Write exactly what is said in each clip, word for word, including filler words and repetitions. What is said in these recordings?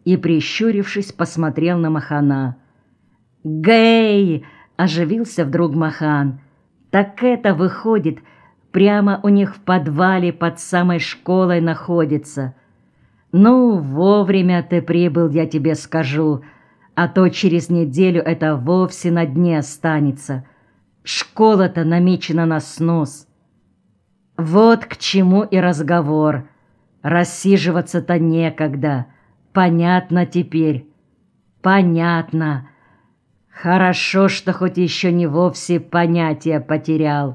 и, прищурившись, посмотрел на Махана. «Гэй!» — оживился вдруг Махан. «Так это, выходит, прямо у них в подвале под самой школой находится. Ну, вовремя ты прибыл, я тебе скажу, а то через неделю это вовсе на дне останется. Школа-то намечена на снос». Вот к чему и разговор. Рассиживаться-то некогда. Понятно теперь? Понятно. Хорошо, что хоть еще не вовсе понятия потерял.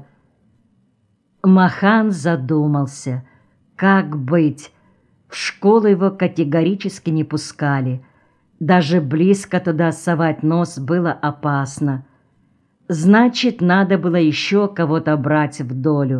Махан задумался. Как быть? В школу его категорически не пускали. Даже близко туда совать нос было опасно. Значит, надо было еще кого-то брать в долю.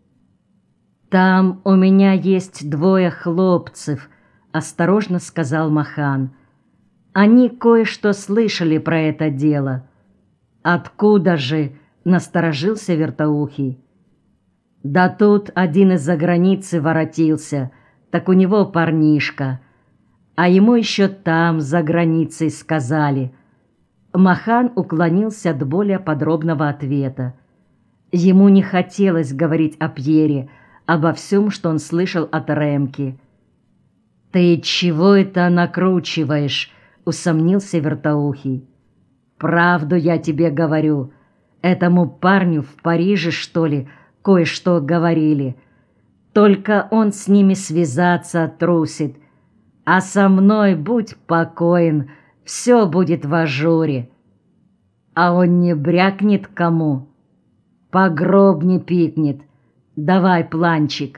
«Там у меня есть двое хлопцев», — осторожно сказал Махан. «Они кое-что слышали про это дело». «Откуда же?» — насторожился Вертоухий. «Да тут один из-за границы воротился, так у него парнишка. А ему еще там, за границей, сказали». Махан уклонился от более подробного ответа. Ему не хотелось говорить о Пьере, обо всем, что он слышал от Ремки. «Ты чего это накручиваешь?» — усомнился Вертоухий. «Правду я тебе говорю. Этому парню в Париже, что ли, кое-что говорили. Только он с ними связаться трусит. А со мной будь покоен, все будет в ажуре. А он не брякнет кому, по гроб не пикнет. Давай планчик».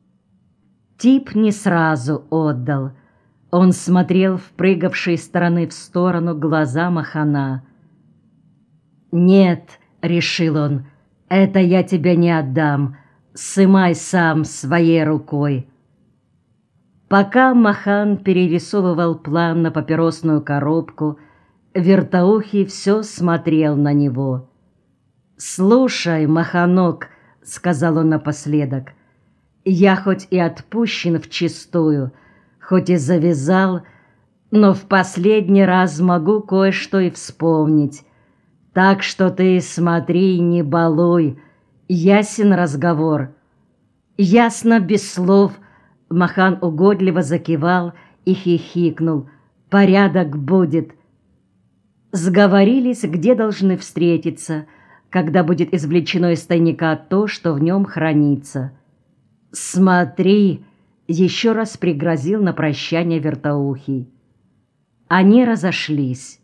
Тип не сразу отдал. Он смотрел в прыгавшие стороны в сторону глаза Махана. «Нет», — решил он, — «это я тебе не отдам. Сымай сам своей рукой». Пока Махан перерисовывал план на папиросную коробку, Вертоухий все смотрел на него. «Слушай, Маханок», — сказал он напоследок, — «я хоть и отпущен вчистую, хоть и завязал, но в последний раз могу кое-что и вспомнить. Так что ты смотри, не балуй. Ясен разговор?» «Ясно, без слов», — Махан угодливо закивал и хихикнул. «Порядок будет». Сговорились, где должны встретиться, когда будет извлечено из тайника то, что в нем хранится. «Смотри!» — еще раз пригрозил на прощание Вертоухий. Они разошлись.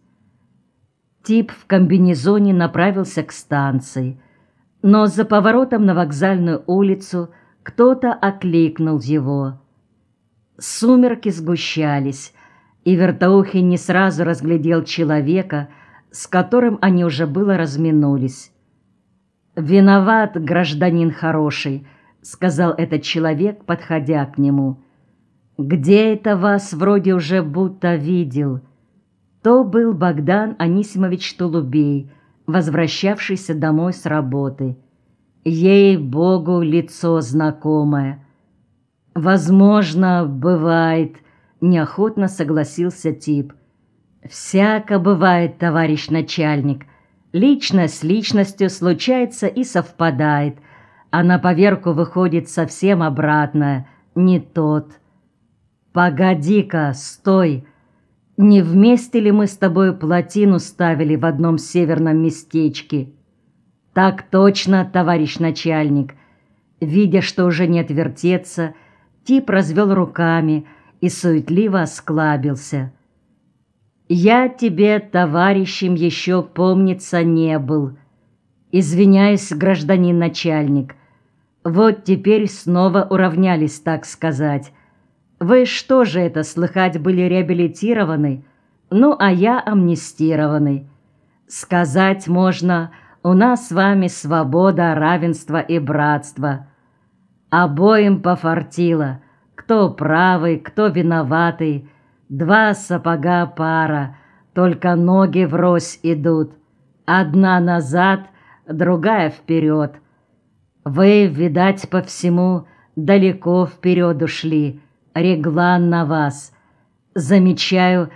Тип в комбинезоне направился к станции, но за поворотом на вокзальную улицу кто-то окликнул его. Сумерки сгущались, и Вертоухий не сразу разглядел человека, с которым они уже было разминулись. «Виноват, гражданин хороший», — сказал этот человек, подходя к нему. «Где это вас вроде уже будто видел?» То был Богдан Анисимович Тулубей, возвращавшийся домой с работы. Ей-богу, лицо знакомое. «Возможно, бывает», — неохотно согласился тип. «Всяко бывает, товарищ начальник. Личность с личностью случается и совпадает, а на поверку выходит совсем обратное, не тот». «Погоди-ка, стой! Не вместе ли мы с тобой плотину ставили в одном северном местечке?» «Так точно, товарищ начальник». Видя, что уже не отвертеться, тип развел руками и суетливо осклабился. «Я тебе, товарищем, еще, помнится, не был. Извиняюсь, гражданин начальник. Вот теперь снова уравнялись, так сказать. Вы что же это, слыхать, были реабилитированы? Ну, а я амнистированный. Сказать можно, у нас с вами свобода, равенство и братство. Обоим пофартило, кто правый, кто виноватый. Два сапога пара, только ноги врозь идут. Одна назад, другая вперед. Вы, видать, по всему, далеко вперед ушли. Реглан на вас. Замечаю,